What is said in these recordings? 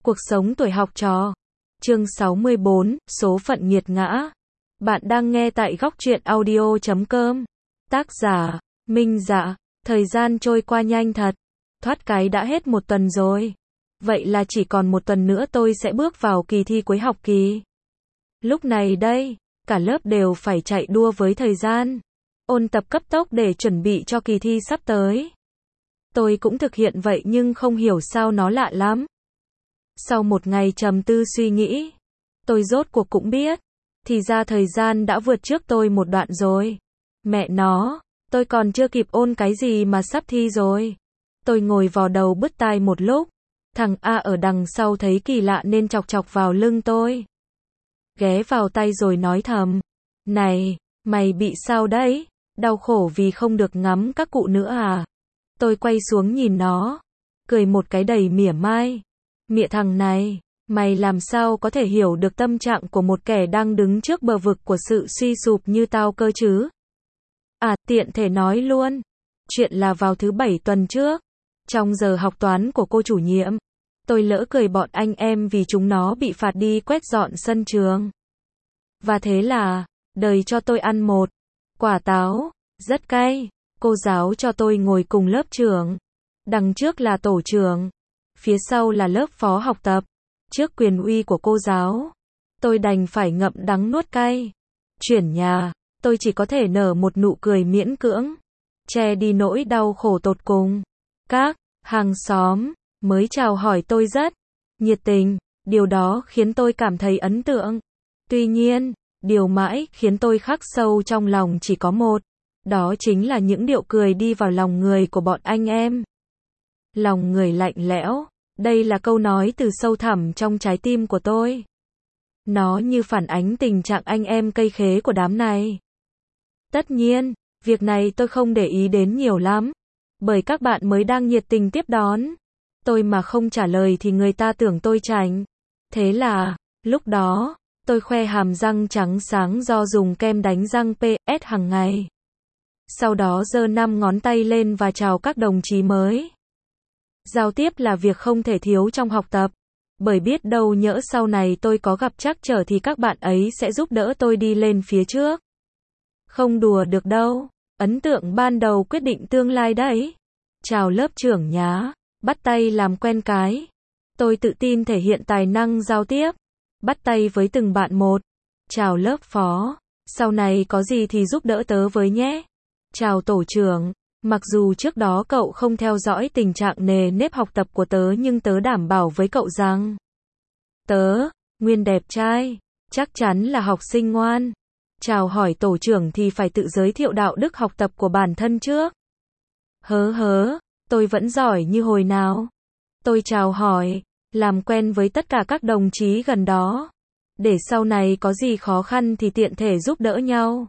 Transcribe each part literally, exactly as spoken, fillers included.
Cuộc sống tuổi học trò. Chương sáu mươi bốn, số phận nghiệt ngã. Bạn đang nghe tại góc truyện audio chấm com. Tác giả, Minh Dạ. Thời gian trôi qua nhanh thật. Thoát cái đã hết một tuần rồi. Vậy là chỉ còn một tuần nữa tôi sẽ bước vào kỳ thi cuối học kỳ. Lúc này đây, cả lớp đều phải chạy đua với thời gian. Ôn tập cấp tốc để chuẩn bị cho kỳ thi sắp tới. Tôi cũng thực hiện vậy nhưng không hiểu sao nó lạ lắm. Sau một ngày trầm tư suy nghĩ, tôi rốt cuộc cũng biết, thì ra thời gian đã vượt trước tôi một đoạn rồi. Mẹ nó, tôi còn chưa kịp ôn cái gì mà sắp thi rồi. Tôi ngồi vò đầu bứt tai một lúc, thằng A ở đằng sau thấy kỳ lạ nên chọc chọc vào lưng tôi. Ghé vào tay rồi nói thầm, này, mày bị sao đấy, đau khổ vì không được ngắm các cụ nữa à? Tôi quay xuống nhìn nó, cười một cái đầy mỉa mai. Mẹ thằng này, mày làm sao có thể hiểu được tâm trạng của một kẻ đang đứng trước bờ vực của sự suy sụp như tao cơ chứ? À, tiện thể nói luôn. Chuyện là vào thứ bảy tuần trước, trong giờ học toán của cô chủ nhiệm, tôi lỡ cười bọn anh em vì chúng nó bị phạt đi quét dọn sân trường. Và thế là, đời cho tôi ăn một quả táo, rất cay. Cô giáo cho tôi ngồi cùng lớp trưởng. Đằng trước là tổ trưởng. Phía sau là lớp phó học tập. Trước quyền uy của cô giáo, tôi đành phải ngậm đắng nuốt cay. Chuyển nhà, tôi chỉ có thể nở một nụ cười miễn cưỡng, che đi nỗi đau khổ tột cùng. Các hàng xóm mới chào hỏi tôi rất nhiệt tình, điều đó khiến tôi cảm thấy ấn tượng. Tuy nhiên, điều mãi khiến tôi khắc sâu trong lòng chỉ có một, đó chính là những điệu cười đi vào lòng người của bọn anh em. Lòng người lạnh lẽo. Đây là câu nói từ sâu thẳm trong trái tim của tôi. Nó như phản ánh tình trạng anh em cây khế của đám này. Tất nhiên, việc này tôi không để ý đến nhiều lắm, bởi các bạn mới đang nhiệt tình tiếp đón. Tôi mà không trả lời thì người ta tưởng tôi chảnh. Thế là, lúc đó, tôi khoe hàm răng trắng sáng do dùng kem đánh răng pê ét hàng ngày. Sau đó giơ năm ngón tay lên và chào các đồng chí mới. Giao tiếp là việc không thể thiếu trong học tập, bởi biết đâu nhỡ sau này tôi có gặp trắc trở thì các bạn ấy sẽ giúp đỡ tôi đi lên phía trước. Không đùa được đâu, ấn tượng ban đầu quyết định tương lai đấy. Chào lớp trưởng nhá, bắt tay làm quen cái. Tôi tự tin thể hiện tài năng giao tiếp, bắt tay với từng bạn một. Chào lớp phó, sau này có gì thì giúp đỡ tớ với nhé. Chào tổ trưởng. Mặc dù trước đó cậu không theo dõi tình trạng nề nếp học tập của tớ nhưng tớ đảm bảo với cậu rằng tớ, nguyên đẹp trai, chắc chắn là học sinh ngoan. Chào hỏi tổ trưởng thì phải tự giới thiệu đạo đức học tập của bản thân trước. Hớ hớ, tôi vẫn giỏi như hồi nào. Tôi chào hỏi, làm quen với tất cả các đồng chí gần đó, để sau này có gì khó khăn thì tiện thể giúp đỡ nhau.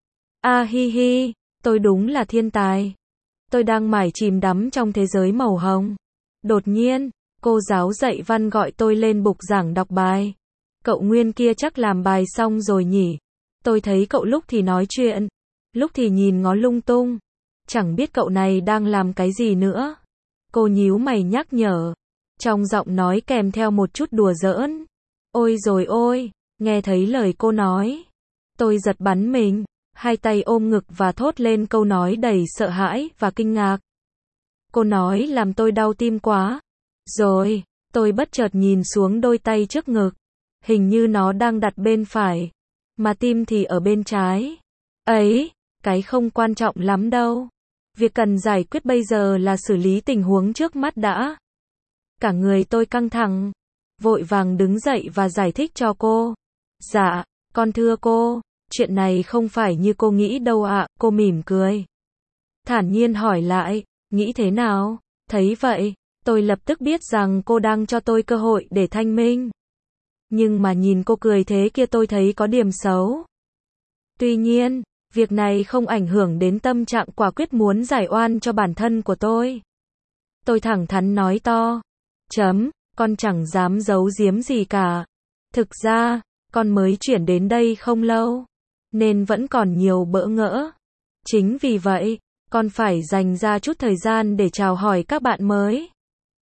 A hi hi, tôi đúng là thiên tài. Tôi đang mải chìm đắm trong thế giới màu hồng. Đột nhiên, cô giáo dạy văn gọi tôi lên bục giảng đọc bài. Cậu Nguyên kia chắc làm bài xong rồi nhỉ? Tôi thấy cậu lúc thì nói chuyện, lúc thì nhìn ngó lung tung. Chẳng biết cậu này đang làm cái gì nữa. Cô nhíu mày nhắc nhở, trong giọng nói kèm theo một chút đùa giỡn. Ôi rồi ôi, nghe thấy lời cô nói, tôi giật bắn mình. Hai tay ôm ngực và thốt lên câu nói đầy sợ hãi và kinh ngạc. Cô nói làm tôi đau tim quá. Rồi, tôi bất chợt nhìn xuống đôi tay trước ngực. Hình như nó đang đặt bên phải, mà tim thì ở bên trái. Ấy, cái không quan trọng lắm đâu. Việc cần giải quyết bây giờ là xử lý tình huống trước mắt đã. Cả người tôi căng thẳng, vội vàng đứng dậy và giải thích cho cô. Dạ, con thưa cô. Chuyện này không phải như cô nghĩ đâu ạ, à. Cô mỉm cười, thản nhiên hỏi lại, nghĩ thế nào? Thấy vậy, tôi lập tức biết rằng cô đang cho tôi cơ hội để thanh minh. Nhưng mà nhìn cô cười thế kia tôi thấy có điểm xấu. Tuy nhiên, việc này không ảnh hưởng đến tâm trạng quả quyết muốn giải oan cho bản thân của tôi. Tôi thẳng thắn nói to, chấm, con chẳng dám giấu giếm gì cả. Thực ra, con mới chuyển đến đây không lâu, nên vẫn còn nhiều bỡ ngỡ. Chính vì vậy, con phải dành ra chút thời gian để chào hỏi các bạn mới.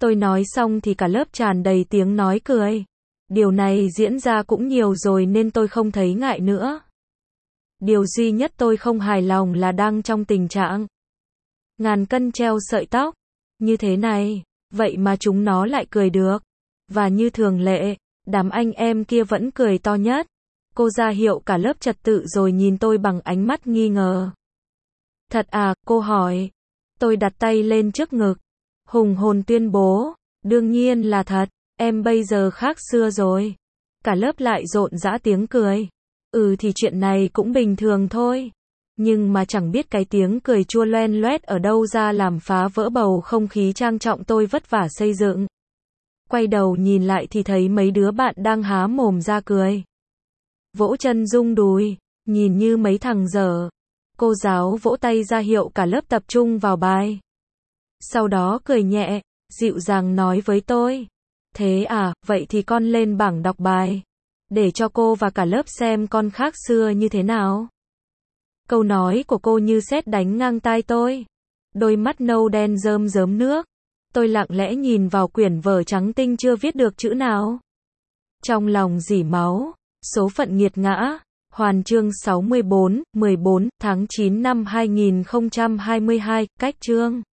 Tôi nói xong thì cả lớp tràn đầy tiếng nói cười. Điều này diễn ra cũng nhiều rồi nên tôi không thấy ngại nữa. Điều duy nhất tôi không hài lòng là đang trong tình trạng ngàn cân treo sợi tóc như thế này, vậy mà chúng nó lại cười được. Và như thường lệ, đám anh em kia vẫn cười to nhất. Cô ra hiệu cả lớp trật tự rồi nhìn tôi bằng ánh mắt nghi ngờ. Thật à, cô hỏi. Tôi đặt tay lên trước ngực, hùng hồn tuyên bố, đương nhiên là thật, em bây giờ khác xưa rồi. Cả lớp lại rộn rã tiếng cười. Ừ thì chuyện này cũng bình thường thôi. Nhưng mà chẳng biết cái tiếng cười chua loen loét ở đâu ra làm phá vỡ bầu không khí trang trọng tôi vất vả xây dựng. Quay đầu nhìn lại thì thấy mấy đứa bạn đang há mồm ra cười. Vỗ chân rung đùi, nhìn như mấy thằng dở. Cô giáo vỗ tay ra hiệu cả lớp tập trung vào bài. Sau đó cười nhẹ, dịu dàng nói với tôi. Thế à, vậy thì con lên bảng đọc bài. Để cho cô và cả lớp xem con khác xưa như thế nào. Câu nói của cô như sét đánh ngang tai tôi. Đôi mắt nâu đen rơm rớm nước. Tôi lặng lẽ nhìn vào quyển vở trắng tinh chưa viết được chữ nào. Trong lòng rỉ máu. Số phận nghiệt ngã. Hoàn chương sáu mươi bốn, mười bốn tháng chín năm hai nghìn không trăm hai mươi hai, cách chương.